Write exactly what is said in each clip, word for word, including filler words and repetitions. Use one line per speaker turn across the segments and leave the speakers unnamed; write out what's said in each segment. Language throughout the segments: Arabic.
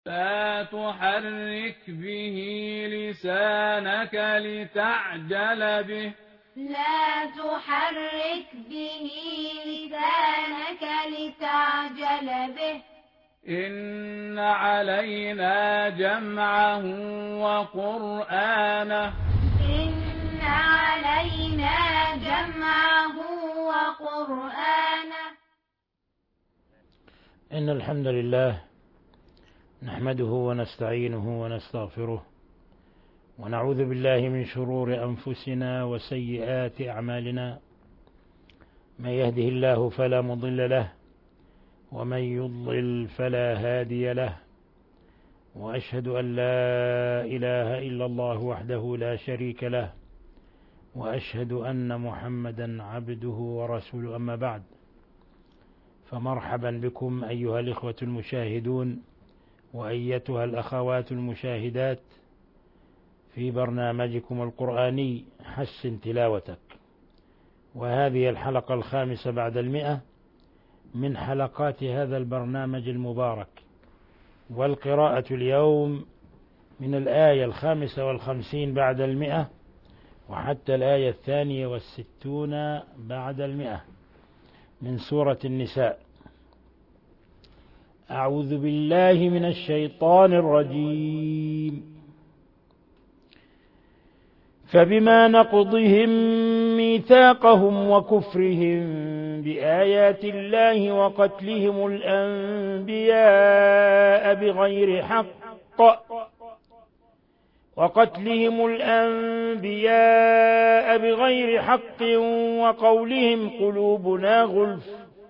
لا تحرك به لسانك لتعجل به
لا تحرك به لسانك لتعجل به
إن علينا جمعه وقرآنه
إن علينا جمعه وقرآنه
إن الحمد لله نحمده ونستعينه ونستغفره ونعوذ بالله من شرور أنفسنا وسيئات أعمالنا. من يهده الله فلا مضل له ومن يضلل فلا هادي له، وأشهد أن لا إله إلا الله وحده لا شريك له، وأشهد أن محمدا عبده ورسوله. أما بعد، فمرحبا بكم أيها الإخوة المشاهدون وأيتها الأخوات المشاهدات في برنامجكم القرآني حسن تلاوتك، وهذه الحلقة الخامسة بعد المئة من حلقات هذا البرنامج المبارك. والقراءة اليوم من الآية الخامسة والخمسين بعد المئة وحتى الآية الثانية والستون بعد المئة من سورة النساء. أعوذ بالله من الشيطان الرجيم. فبما نقضهم ميثاقهم وكفرهم بآيات الله وقتلهم الأنبياء بغير حق وقتلهم الأنبياء بغير حق وقولهم قلوبنا غلف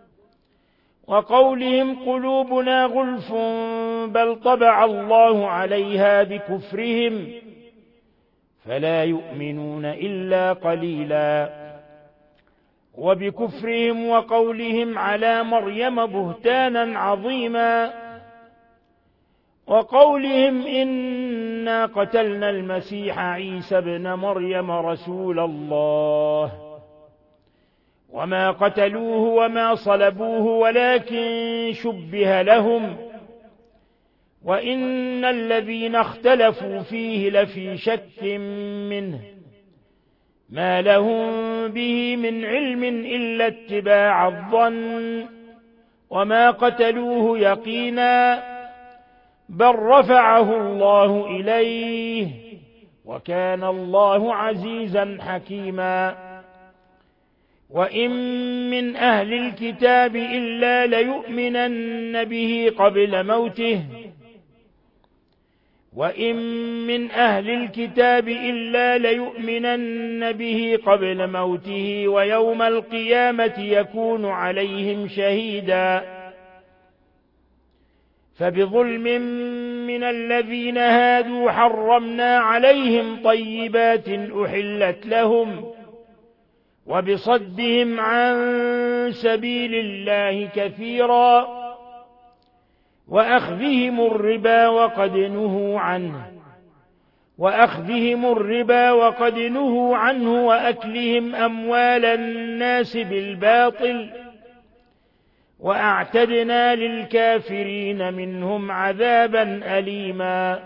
وقولهم قلوبنا غلف بل طبع الله عليها بكفرهم فلا يؤمنون إلا قليلا وبكفرهم وقولهم على مريم بهتانا عظيما وقولهم إنا قتلنا المسيح عيسى ابن مريم رسول الله وما قتلوه وما صلبوه ولكن شبه لهم وإن الذين اختلفوا فيه لفي شك منه ما لهم به من علم إلا اتباع الظن وما قتلوه يقينا بل رفعه الله إليه وكان الله عزيزا حكيما. وإن من أهل الكتاب إلا ليؤمنن به قبل موته وإن من أهل الكتاب إلا ليؤمنن به قبل موته ويوم القيامة يكون عليهم شهيدا. فبظلم من الذين هادوا حرمنا عليهم طيبات أحلت لهم وبصدهم عن سبيل الله كثيرا وأخذهم الربا وقد نهوا عنه وأخذهم الربا وقد نهوا عنه وأكلهم أموال الناس بالباطل وأعتدنا للكافرين منهم عذابا أليما.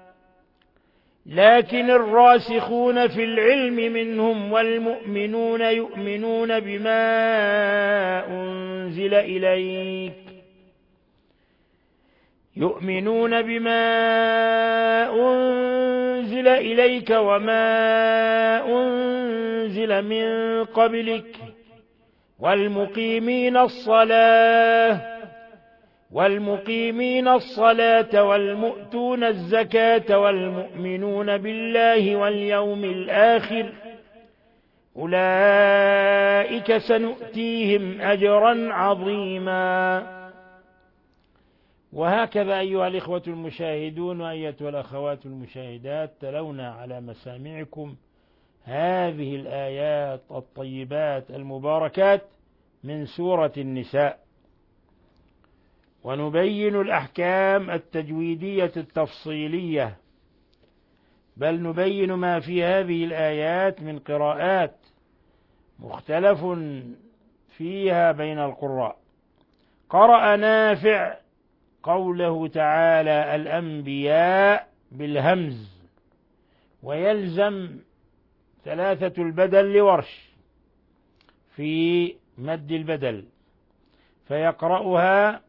لكن الراسخون في العلم منهم والمؤمنون يؤمنون بما أنزل إليك يؤمنون بما أنزل إليك وما أنزل من قبلك والمقيمين الصلاة والمقيمين الصلاة والمؤتون الزكاة والمؤمنون بالله واليوم الآخر أولئك سنؤتيهم أجرا عظيما. وهكذا أيها الإخوة المشاهدون وأيتها الأخوات المشاهدات، تلونا على مسامعكم هذه الآيات الطيبات المباركات من سورة النساء، ونبين الأحكام التجويدية التفصيلية، بل نبين ما في هذه الآيات من قراءات مختلف فيها بين القراء. قرأ نافع قوله تعالى الأنبياء بالهمز، ويلزم ثلاثة البدل لورش في مد البدل، فيقرأها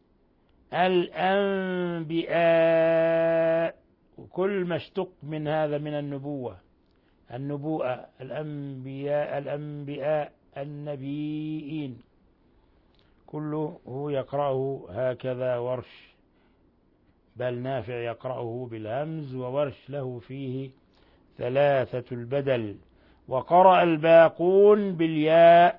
الأنبياء، وكل ما اشتق من هذا من النبوة، النبوءة، الأنبياء، الأنبياء، النبيين، كله هو يقرأه هكذا ورش، بل نافع يقرأه بالهمز، وورش له فيه ثلاثة البدل. وقرأ الباقون بالياء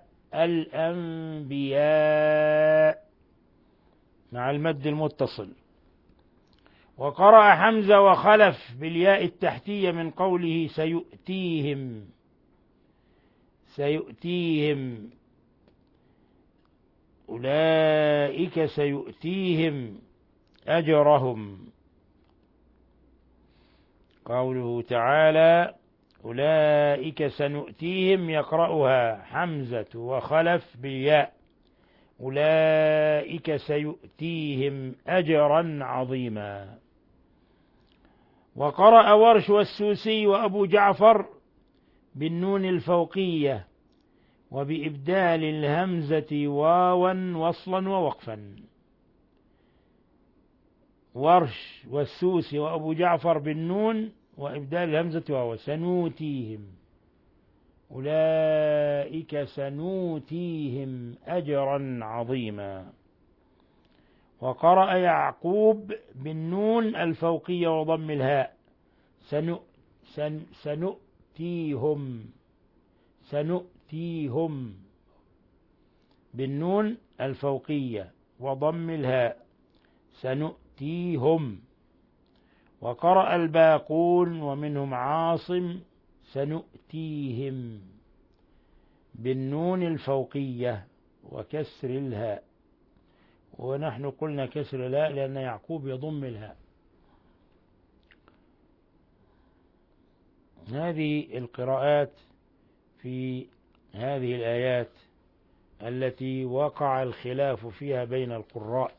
الأنبياء مع المد المتصل. وقرأ حمزة وخلف بالياء التحتية من قوله سيؤتيهم، سيؤتيهم أولئك سيؤتيهم أجرهم. قوله تعالى أولئك سنؤتيهم يقرأها حمزة وخلف بالياء، أولئك سيؤتيهم أجرا عظيما. وقرأ ورش والسوسي وأبو جعفر بالنون الفوقية وبإبدال الهمزة واوا وصلا ووقفا. ورش والسوسي وأبو جعفر بالنون وإبدال الهمزة واوا، سنوتيهم، أولئك سنوتيهم أجرا عظيما. وقرأ يعقوب بالنون الفوقية وضم الهاء، سنؤ سن سنؤتيهم، سنؤتيهم بالنون الفوقية وضم الهاء، سنؤتيهم. وقرأ الباقون ومنهم عاصم سنؤتيهم بالنون الفوقية وكسر الهاء، ونحن قلنا كسر الهاء لأن يعقوب يضم الهاء. هذه القراءات في هذه الآيات التي وقع الخلاف فيها بين القراء.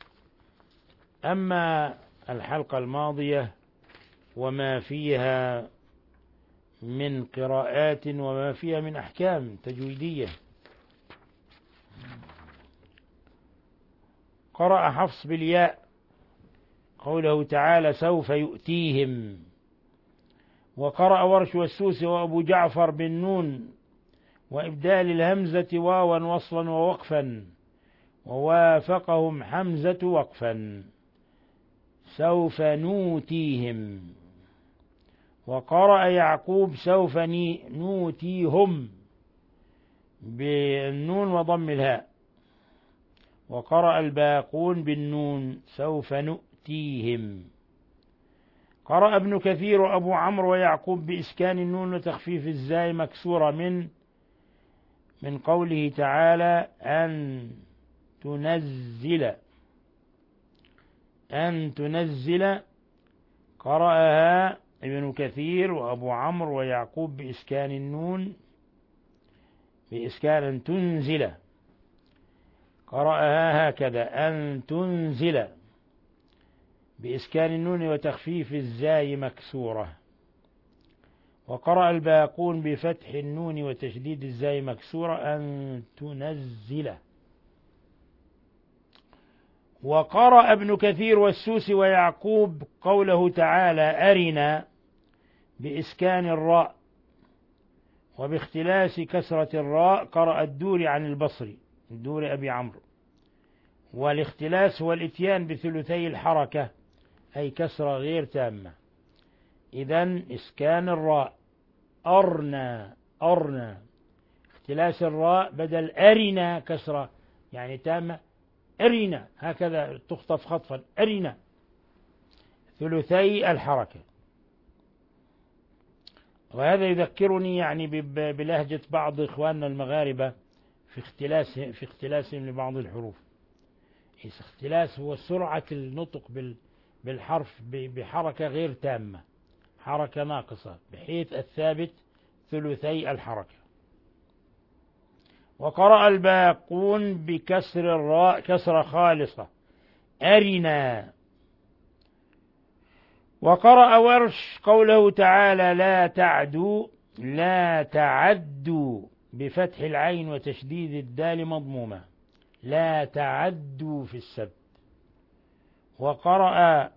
أما الحلقة الماضية وما فيها من قراءات وما فيها من أحكام تجويدية، قرأ حفص بالياء قوله تعالى سوف يؤتيهم. وقرأ ورش والسوسي وأبو جعفر بالنون وإبدال الهمزة واوا وصلا ووقفا، ووافقهم حمزة وقفا، سوف نوتيهم. وقرأ يعقوب سوف نوتيهم بالنون وضم الهاء. وقرأ الباقون بالنون سوف نؤتيهم. قرأ ابن كثير وأبو عمرو ويعقوب بإسكان النون وتخفيف الزاي مكسورة من من قوله تعالى أن تنزل، أن تنزل، قرأها ابن كثير وأبو عمرو ويعقوب بإسكان النون، بإسكان أن تنزل، قرأها هكذا أن تنزل بإسكان النون وتخفيف الزاي مكسورة. وقرأ الباقون بفتح النون وتشديد الزاي مكسورة أن تنزل. وقرأ ابن كثير والسوسي ويعقوب قوله تعالى أرنا بإسكان الراء وباختلاس كسرة الراء، قرأ الدوري عن البصري، الدوري أبي عمرو. والاختلاس هو الاتيان بثلثي الحركة أي كسرة غير تامة. إذن إسكان الراء أرنا، أرنا، اختلاس الراء بدل أرنا كسرة يعني تامة، أرنا، هكذا تخطف خطفا، أرنا، ثلثي الحركة. وهذا يذكرني يعني بلهجة بعض إخواننا المغاربة في اختلاس في اختلاسهم لبعض الحروف. اختلاس هو سرعة النطق بالحرف بحركة غير تامة، حركة ناقصة، بحيث الثابت ثلثي الحركة. وقرأ الباقون بكسر الراء كسر خالصة أرنا. وقرأ ورش قوله تعالى لا تعدوا لا تعدوا بفتح العين وتشديد الدال مضمومة، لا تعدوا في السبت. وقرأ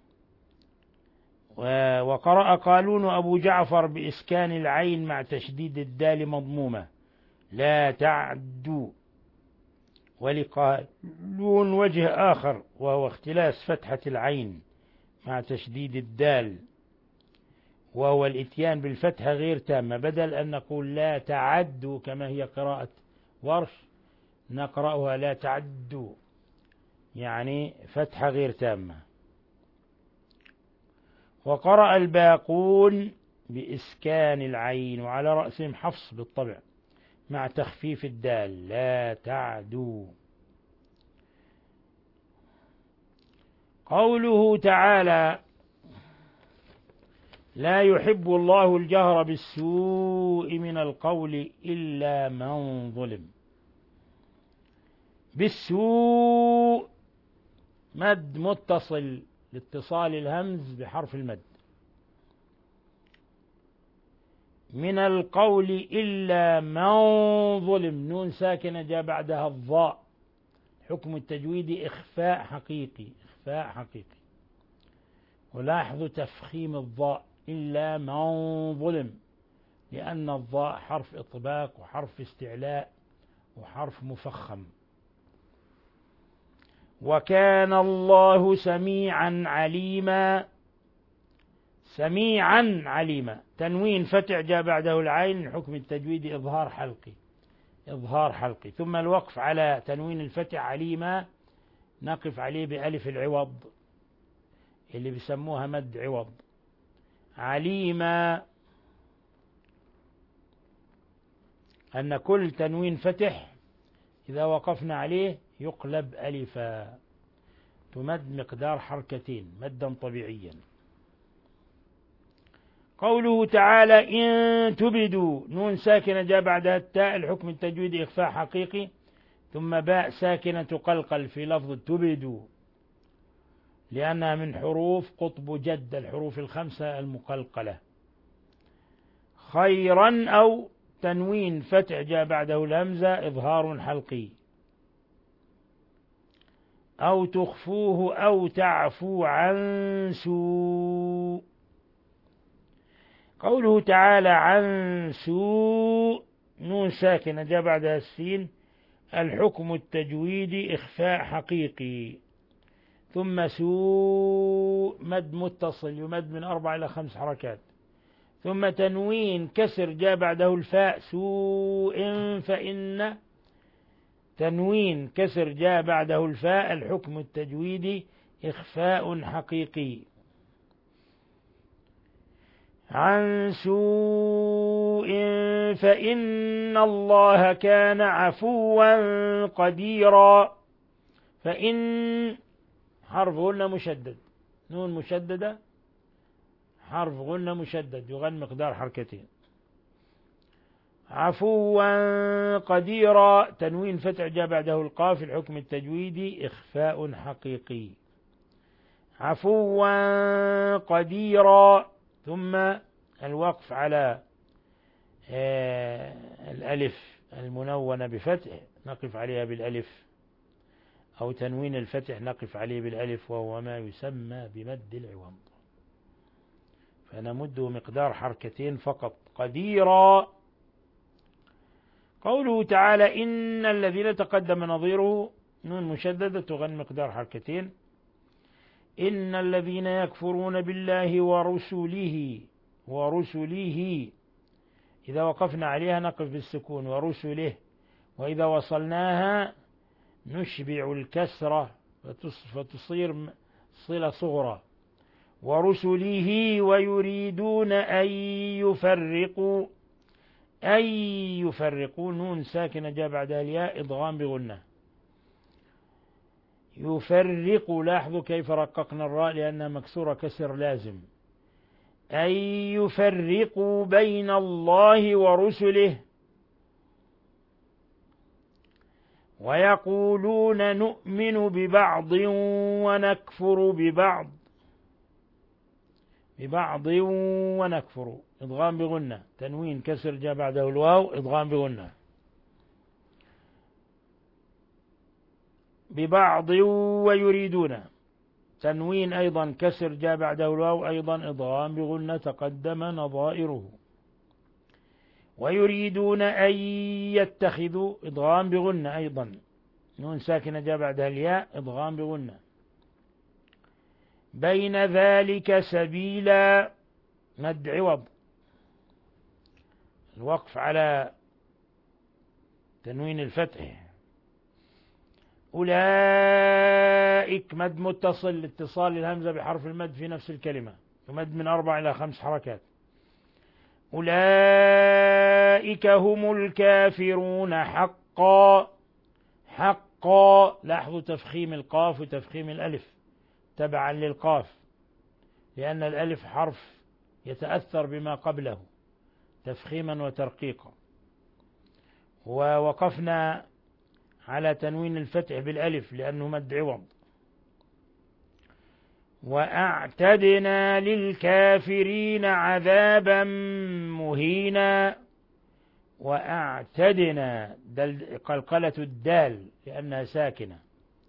وقرأ قالون أبو جعفر بإسكان العين مع تشديد الدال مضمومة، لا تعدوا. ولقالون وجه آخر وهو اختلاس فتحة العين مع تشديد الدال، وهو الاتيان بالفتحة غير تامة، بدل أن نقول لا تعدوا كما هي قراءة ورش نقرأها لا تعدوا، يعني فتحة غير تامة. وقرأ الباقون بإسكان العين وعلى رأسهم حفص بالطبع مع تخفيف الدال، لا تعدوا. قوله تعالى لا يحب الله الجهر بالسوء من القول إلا من ظلم. بالسوء مد متصل لاتصال الهمز بحرف المد، من القول إلا من ظلم، نون ساكنة جاء بعدها الضاء، حكم التجويد إخفاء حقيقي، إخفاء حقيقي. ولاحظوا تفخيم الضاء إلا من ظلم، لأن الضاء حرف إطباق وحرف استعلاء وحرف مفخم. وكان الله سميعا عليما، سميعا عليما، تنوين فتح جاء بعده العين، حكم التجويد إظهار حلقي، إظهار حلقي. ثم الوقف على تنوين الفتح عليما نقف عليه بألف العوض اللي بيسموها مد عوض، عليما، أن كل تنوين فتح إذا وقفنا عليه يقلب ألفا، تمد مقدار حركتين مدا طبيعيا. قوله تعالى إن تبدوا، نون ساكنة جاء بعدها التاء، الحكم التجويد إخفاء حقيقي، ثم باء ساكنة تقلقل في لفظ تبدوا لأنها من حروف قطب جد، الحروف الخمسة المقلقلة. خيرا أو تنوين فتح جاء بعده الهمزة إظهار حلقي. أو تخفوه أو تعفو عن سوء. قوله تعالى عن سوء، نون ساكنة جاء بعدها السين، الحكم التجويدي إخفاء حقيقي. ثم سوء مد متصل يمد من أربع إلى خمس حركات. ثم تنوين كسر جاء بعده الفاء، سوء فإن، تنوين كسر جاء بعده الفاء، الحكم التجويدي إخفاء حقيقي. عن سوء فإن الله كان عفوا قديرا. فإن حرف غنة مشدد، نون مشددة حرف غنة مشدد يغن مقدار حركتين. عفوا قديرا، تنوين فتح جاء بعده القاف، الحكم التجويدي إخفاء حقيقي. عفوا قديرا. ثم الوقف على الألف المنونة بفتح نقف عليها بالألف، أو تنوين الفتح نقف عليه بالألف، وهو ما يسمى بمد العوض، فنمده مقدار حركتين فقط. قديرا. قوله تعالى إن الذين تقدم نظيره، نون مشددة تغن مقدار حركتين. إن الذين يكفرون بالله ورسله، ورسله إذا وقفنا عليها نقف بالسكون، ورسله، وإذا وصلناها نشبع الكسرة فتصير صلة صغرى. ورسله ويريدون أن يفرقوا، أن يفرقوا، نون ساكنة جاء بعدها الياء إضغام بغنة. يفرقوا، لاحظوا كيف رققنا الراء لأنها مكسورة كسر لازم. أن يفرقوا بين الله ورسله. ويقولون نؤمن ببعض ونكفر ببعض ببعض ونكفر إضغام بغنة، تنوين كسر جاء بعده الواو إضغام بغنة. ببعض ويريدون، تنوين أيضا كسر جاء بعده الواو أيضا إضغام بغنة تقدم نظائره. ويريدون أن يتخذوا إضغام بغنة أيضا، نون ساكنة جاء بعدها الياء إضغام بغنة. بين ذلك سبيلا مد عوض، الوقف على تنوين الفتح. أولئك مد متصل، اتصال الهمزة بحرف المد في نفس الكلمة، يمد من أربع إلى خمس حركات. أولئك هم الكافرون حقا، حقا لاحظوا تفخيم القاف وتفخيم الألف تبعا للقاف، لأن الألف حرف يتأثر بما قبله تفخيما وترقيقا. ووقفنا على تنوين الفتح بالألف لأنه مد عوض. وأعتدنا للكافرين عذابا مهينا. وأعتدنا قلقلة الدال لأنها ساكنة.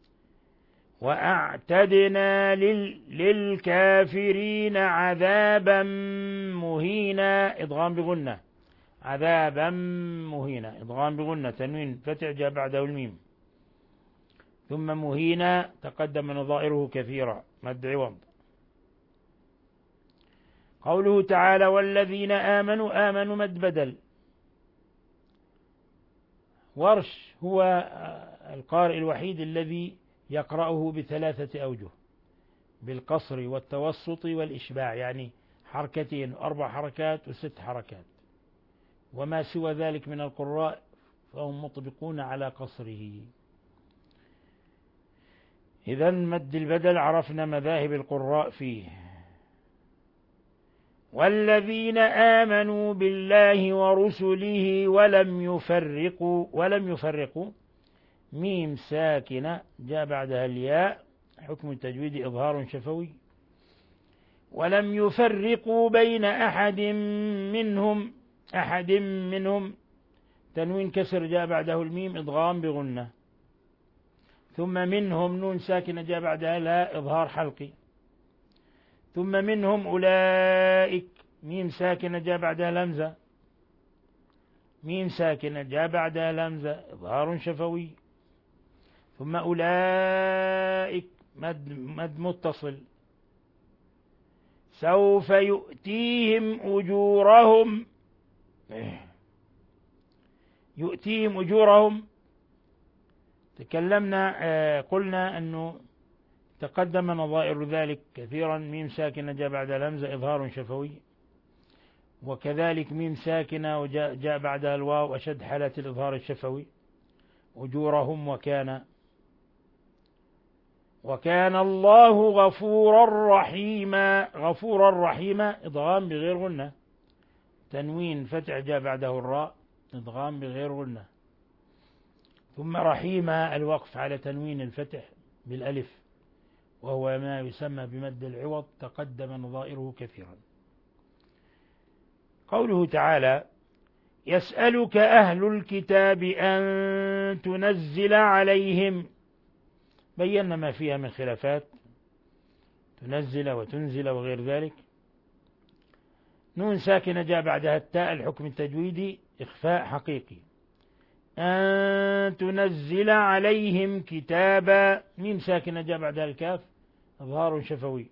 وأعتدنا للكافرين عذابا مهينا إضغام بغنة، عذابا مهينا إضغام بغنة، تنوين فتح جاء بعده الميم. ثم مهينا تقدم نظائره كثيرا مد عوض. قوله تعالى والذين آمنوا، آمنوا مد بدل. ورش هو القارئ الوحيد الذي يقرأه بثلاثة أوجه، بالقصر والتوسط والإشباع، يعني حركتين أربع حركات وست حركات، وما سوى ذلك من القراء فهم مطبقون على قصره. إذن مد البدل عرفنا مذاهب القراء فيه. والذين آمنوا بالله ورسله ولم يفرقوا، ولم يفرقوا ميم ساكنة جاء بعدها الياء، حكم التجويد إظهار شفوي. ولم يفرقوا بين أحد منهم، أحد منهم تنوين كسر جاء بعده الميم إضغام بغنة. ثم منهم نون ساكنة جاء بعدها لا إظهار حلقي. ثم منهم أولئك ميم ساكنة جاء بعدها لمزة، ميم ساكنة جاء بعدها لمزة إظهار شفوي. ثم أولئك مد, مد متصل. سوف يؤتيهم أجورهم، يؤتيهم أجورهم تكلمنا قلنا أنه تقدم نظائر ذلك كثيرا. ميم ساكنة جاء بعد الهمزة إظهار شفوي، وكذلك ميم ساكنة وجاء جاء بعدها الواو أشد حالة الإظهار الشفوي. أجورهم وكان وكان الله غفورا رحيما، غفورا رحيما إضغام بغير غنة، تنوين فتح جاء بعده الراء إضغام بغير غنة. ثم رحيما الوقف على تنوين الفتح بالألف، وهو ما يسمى بمد العوض تقدم نظائره كثيرا. قوله تعالى يسألك أهل الكتاب أن تنزل عليهم، بينا ما فيها من خلافات، تنزل وتنزل وغير ذلك. نون ساكنة جاء بعدها التاء الحكم التجويدي إخفاء حقيقي. أن تنزل عليهم كتابا، ميم ساكنة جاء بعدها الكاف إظهار شفوي.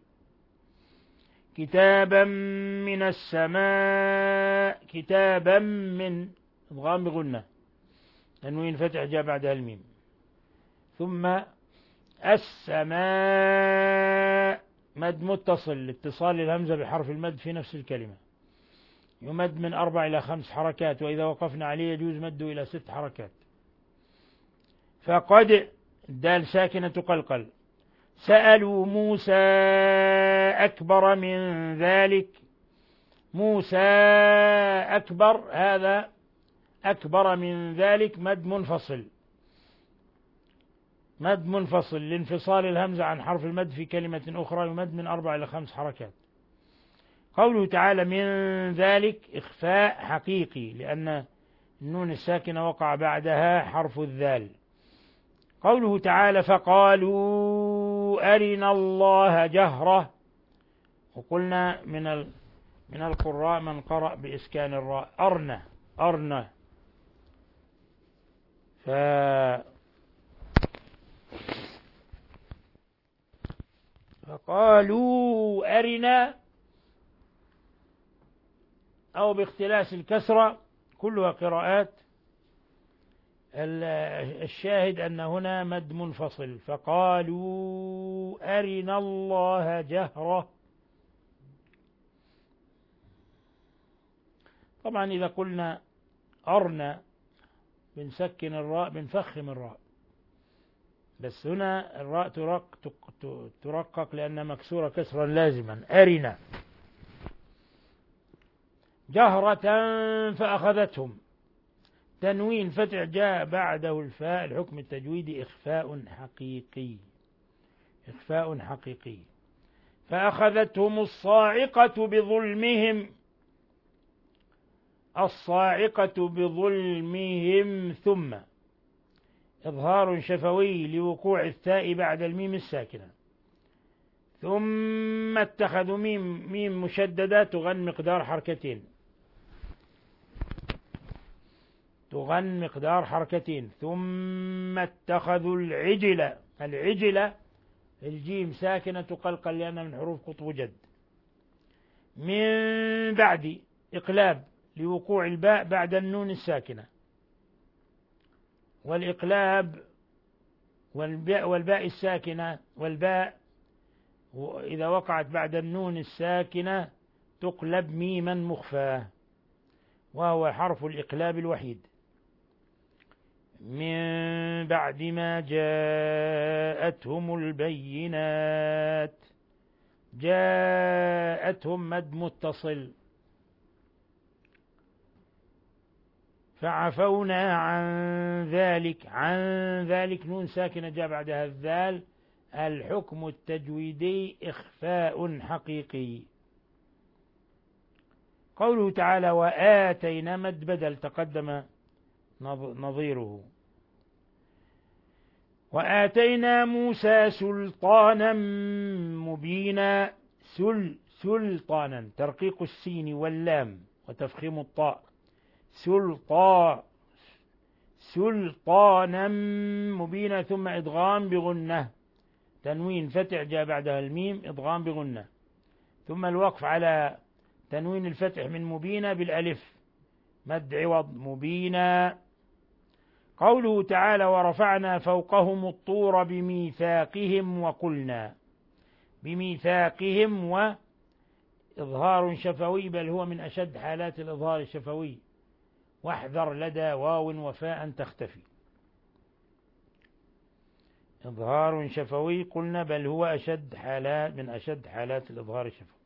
كتابا من السماء، كتابا من إضغام بغنة، تنوين فتح جاء بعدها الميم. ثم السماء مد متصل لاتصال الهمزة بحرف المد في نفس الكلمة، يمد من أربع إلى خمس حركات، وإذا وقفنا عليه يجوز مده إلى ست حركات. فقد الدال ساكنة تقلقل. سألوا موسى أكبر من ذلك، موسى أكبر، هذا أكبر من ذلك مد منفصل مد منفصل لانفصال الهمزة عن حرف المد في كلمة أخرى يمد من أربع إلى خمس حركات. قوله تعالى من ذلك إخفاء حقيقي لأن النون الساكنة وقع بعدها حرف الذال. قوله تعالى فقالوا أرنا الله جهرة، وقلنا من من القراء من قرأ بإسكان الراء أرنا أرنا. ف فقالوا أرنا أو باختلاس الكسرة كلها قراءات. الشاهد أن هنا مد منفصل فقالوا أرنا الله جهرة. طبعا إذا قلنا أرنا بنسكن الراء بنفخم الراء، بس هنا الراء ترق ترقق لأنها مكسورة كسرا لازما. أرنا جهرة فأخذتهم، تنوين فتح جاء بعده الفاء، الحكم التجويدي إخفاء حقيقي إخفاء حقيقي. فأخذتهم الصاعقة بظلمهم، الصاعقة بظلمهم ثم إظهار شفوي لوقوع الثاء بعد الميم الساكنة. ثم اتخذوا ميم ميم مشددة تغن مقدار حركتين تغن مقدار حركتين. ثم اتخذوا العجلة، العجلة الجيم ساكنة تقلقل لأنها من حروف قطب جد. من بعد إقلاب لوقوع الباء بعد النون الساكنة، والإقلاب والباء والباء الساكنة والباء إذا وقعت بعد النون الساكنة تقلب ميما مخفاة، وهو حرف الإقلاب الوحيد. من بعد ما جاءتهم البينات، جاءتهم مد متصل. فعفونا عن ذلك، عن ذلك نون ساكنة جاء بعدها الذال، الحكم التجويدي إخفاء حقيقي. قوله تعالى وآتينا مد بدل تقدم نظيره. وآتينا موسى سلطانا مبينا، سل سلطانا ترقيق السين واللام وتفخيم الطاء، سلطا سلطانا مبينا. ثم إدغام بغنة، تنوين فتح جاء بعدها الميم إدغام بغنة. ثم الوقف على تنوين الفتح من مبينة بالألف مد عوض مبينا. قوله تعالى ورفعنا فوقهم الطور بميثاقهم وقلنا، بميثاقهم وإظهار شفوي، بل هو من أشد حالات الإظهار الشفوي، واحذر لدى واو وفاء تختفي. إظهار شفوي قلنا بل هو أشد حالات من أشد حالات الإظهار الشفوي.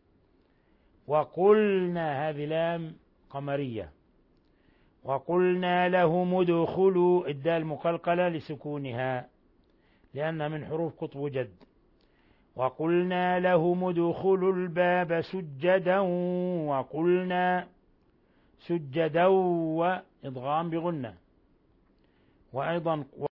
وقلنا هذه لام قمرية. وقلنا لهم ادخلوا، الدال مقلقلة لسكونها لأنها من حروف قطب جد. وقلنا لهم ادخلوا الباب سجدا، وقلنا سجدا وإضغام بغنة. وأيضا